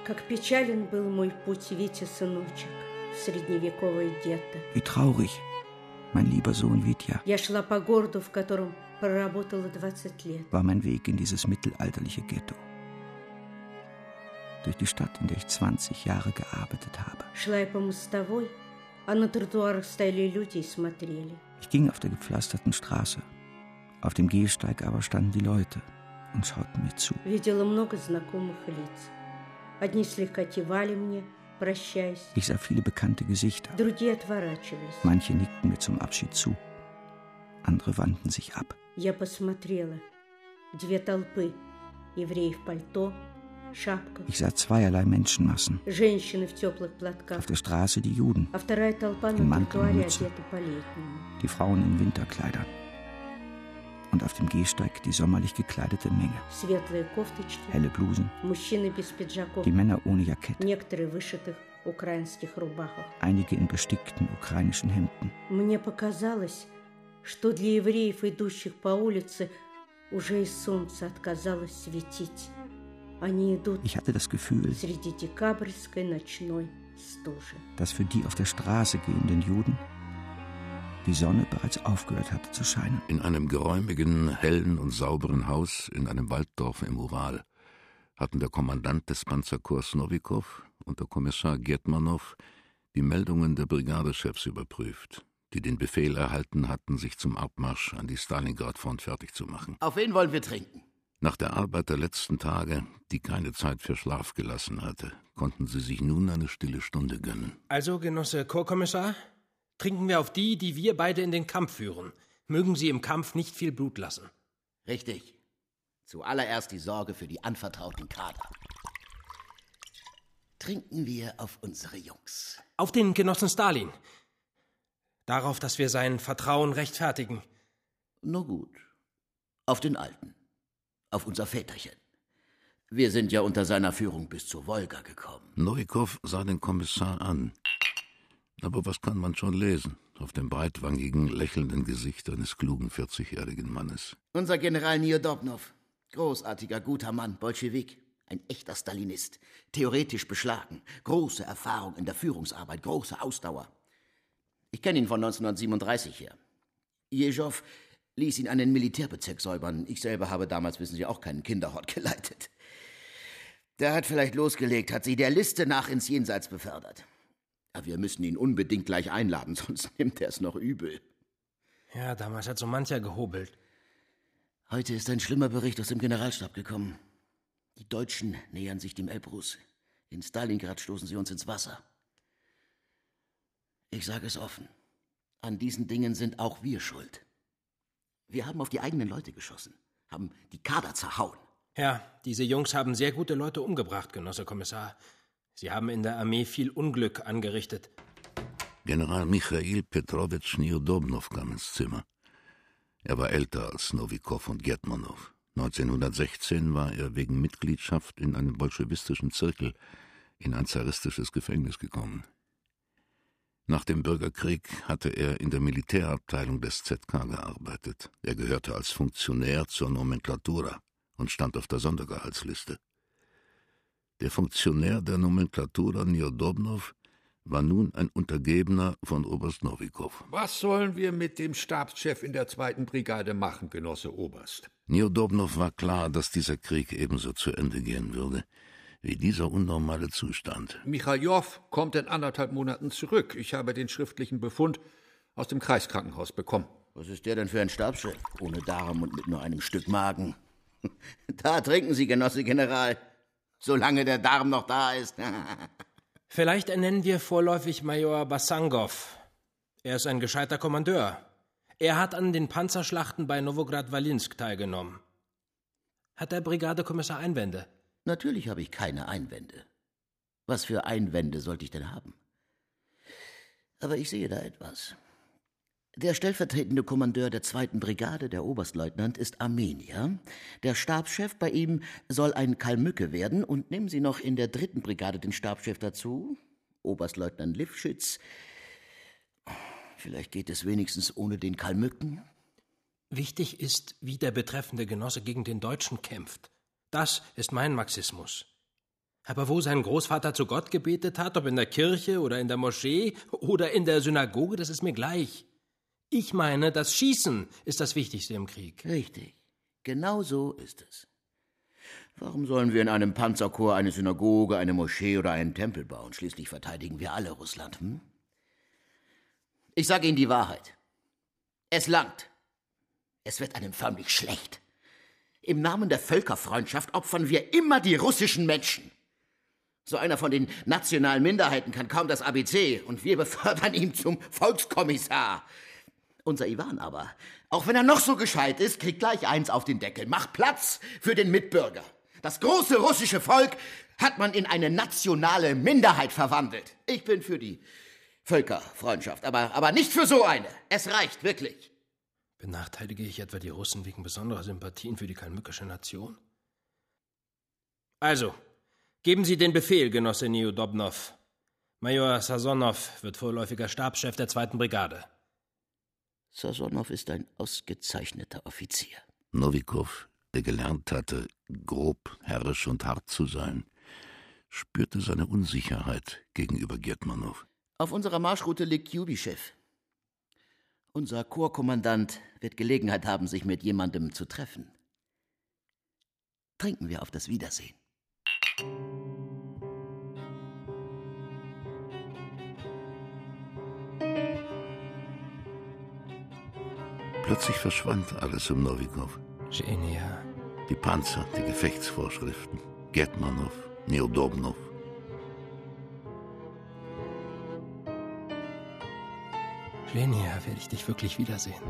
Как печален был мой путь, Витя, сыночек, в средневековое гетто. Wie traurig, mein lieber Sohn Vitja. Я шла по городу, в котором проработала 20 лет. War mein Weg in dieses mittelalterliche Ghetto. Durch die Stadt, in der ich 20 Jahre gearbeitet habe. Шла я по мостовой, а на тротуарах стояли люди и смотрели. Ich ging auf der gepflasterten Straße. Auf dem Gehsteig aber standen die Leute und schauten mir zu. Видела много знакомых лиц. Одни слегка кивали мне, прощаясь. Ich sah viele bekannte Gesichter. Другие отворачивались. Manche nickten mir zum Abschied zu. Andere wandten sich ab. Я посмотрела. Две толпы. Евреи в пальто, шапках. Ich sah zweierlei Menschenmassen. Женщины в теплых платках. Auf der Straße die Juden. А вторая толпа на тротуаре одета по-летнему. Die Frauen in Winterkleidern. Und auf dem Gehsteig die sommerlich gekleidete Menge. Светлые кофточки. Helle Blusen. Мужчины без пиджаков. Die Männer ohne Jackett. Некоторые в вышитых украинских рубахах. Einige in bestickten ukrainischen Hemden. Мне показалось, что для евреев, идущих по улице, уже и солнце отказалось светить. Они идут Ich hatte das Gefühl, среди декабрьской ночной стужи. dass für die auf der Straße gehenden Juden die Sonne bereits aufgehört hatte zu scheinen. In einem geräumigen, hellen und sauberen Haus in einem Walddorf im Ural hatten der Kommandant des Panzerkorps Nowikow und der Kommissar Getmanow die Meldungen der Brigadechefs überprüft, die den Befehl erhalten hatten, sich zum Abmarsch an die Stalingrad-Front fertig zu machen. Auf wen wollen wir trinken? Nach der Arbeit der letzten Tage, die keine Zeit für Schlaf gelassen hatte, konnten sie sich nun eine stille Stunde gönnen. Also, Genosse Korpskommissar, trinken wir auf die, die wir beide in den Kampf führen. Mögen sie im Kampf nicht viel Blut lassen. Richtig. Zuallererst die Sorge für die anvertrauten Kader. Trinken wir auf unsere Jungs. Auf den Genossen Stalin. Darauf, dass wir sein Vertrauen rechtfertigen. Nur gut. Auf den Alten. Auf unser Väterchen. Wir sind ja unter seiner Führung bis zur Wolga gekommen. Nowikow sah den Kommissar an. Aber was kann man schon lesen auf dem breitwangigen, lächelnden Gesicht eines klugen 40-jährigen Mannes? Unser General Niodobnow. Großartiger, guter Mann, Bolschewik. Ein echter Stalinist. Theoretisch beschlagen. Große Erfahrung in der Führungsarbeit, große Ausdauer. Ich kenne ihn von 1937 her. Jeżow ließ ihn einen Militärbezirk säubern. Ich selber habe damals, wissen Sie, auch keinen Kinderhort geleitet. Der hat vielleicht losgelegt, hat sie der Liste nach ins Jenseits befördert. Aber wir müssen ihn unbedingt gleich einladen, sonst nimmt er es noch übel. Ja, damals hat so mancher gehobelt. Heute ist ein schlimmer Bericht aus dem Generalstab gekommen. Die Deutschen nähern sich dem Elbrus. In Stalingrad stoßen sie uns ins Wasser. Ich sage es offen. An diesen Dingen sind auch wir schuld. Wir haben auf die eigenen Leute geschossen, haben die Kader zerhauen. Ja, diese Jungs haben sehr gute Leute umgebracht, Genosse Kommissar. Sie haben in der Armee viel Unglück angerichtet. General Michail Petrowitsch Niodobnow kam ins Zimmer. Er war älter als Nowikow und Getmanow. 1916 war er wegen Mitgliedschaft in einem bolschewistischen Zirkel in ein zaristisches Gefängnis gekommen. Nach dem Bürgerkrieg hatte er in der Militärabteilung des ZK gearbeitet. Er gehörte als Funktionär zur Nomenklatura und stand auf der Sondergehaltsliste. Der Funktionär der Nomenklatura Niodobnow war nun ein Untergebener von Oberst Nowikow. Was sollen wir mit dem Stabschef in der 2. Brigade machen, Genosse Oberst? Niodobnow war klar, dass dieser Krieg ebenso zu Ende gehen würde wie dieser unnormale Zustand. Michailjow kommt in 1,5 Monaten zurück. Ich habe den schriftlichen Befund aus dem Kreiskrankenhaus bekommen. Was ist der denn für ein Stabschef? Ohne Darm und mit nur einem Stück Magen. Da trinken Sie, Genosse General. Solange der Darm noch da ist. Vielleicht ernennen wir vorläufig Major Basangov. Er ist ein gescheiter Kommandeur. Er hat an den Panzerschlachten bei Nowograd-Walinsk teilgenommen. Hat der Brigadekommissar Einwände? Natürlich habe ich keine Einwände. Was für Einwände sollte ich denn haben? Aber ich sehe da etwas. Der stellvertretende Kommandeur der 2. Brigade, der Oberstleutnant, ist Armenier. Der Stabschef bei ihm soll ein Kalmücke werden. Und nehmen Sie noch in der 3. Brigade den Stabschef dazu, Oberstleutnant Lifschitz. Vielleicht geht es wenigstens ohne den Kalmücken. Wichtig ist, wie der betreffende Genosse gegen den Deutschen kämpft. Das ist mein Marxismus. Aber wo sein Großvater zu Gott gebetet hat, ob in der Kirche oder in der Moschee oder in der Synagoge, das ist mir gleich. Ich meine, das Schießen ist das Wichtigste im Krieg. Richtig. Genau so ist es. Warum sollen wir in einem Panzerkorps eine Synagoge, eine Moschee oder einen Tempel bauen? Schließlich verteidigen wir alle Russland. Ich sage Ihnen die Wahrheit. Es langt. Es wird einem förmlich schlecht. Im Namen der Völkerfreundschaft opfern wir immer die russischen Menschen. So einer von den nationalen Minderheiten kann kaum das ABC und wir befördern ihn zum Volkskommissar. Unser Iwan aber, auch wenn er noch so gescheit ist, kriegt gleich eins auf den Deckel. Macht Platz für den Mitbürger. Das große russische Volk hat man in eine nationale Minderheit verwandelt. Ich bin für die Völkerfreundschaft, aber nicht für so eine. Es reicht wirklich. Benachteilige ich etwa die Russen wegen besonderer Sympathien für die kalmückische Nation? Also, geben Sie den Befehl, Genosse Neudobnow. Major Sasonow wird vorläufiger Stabschef der 2. Brigade. Sasonow ist ein ausgezeichneter Offizier. Nowikow, der gelernt hatte, grob, herrisch und hart zu sein, spürte seine Unsicherheit gegenüber Gertmanow. Auf unserer Marschroute liegt Kubischew. Unser Korpskommandant wird Gelegenheit haben, sich mit jemandem zu treffen. Trinken wir auf das Wiedersehen. Plötzlich verschwand alles um Nowikow. Genia. Die Panzer, die Gefechtsvorschriften, Gertmanow, Neudobnow. Genia, werde ich dich wirklich wiedersehen.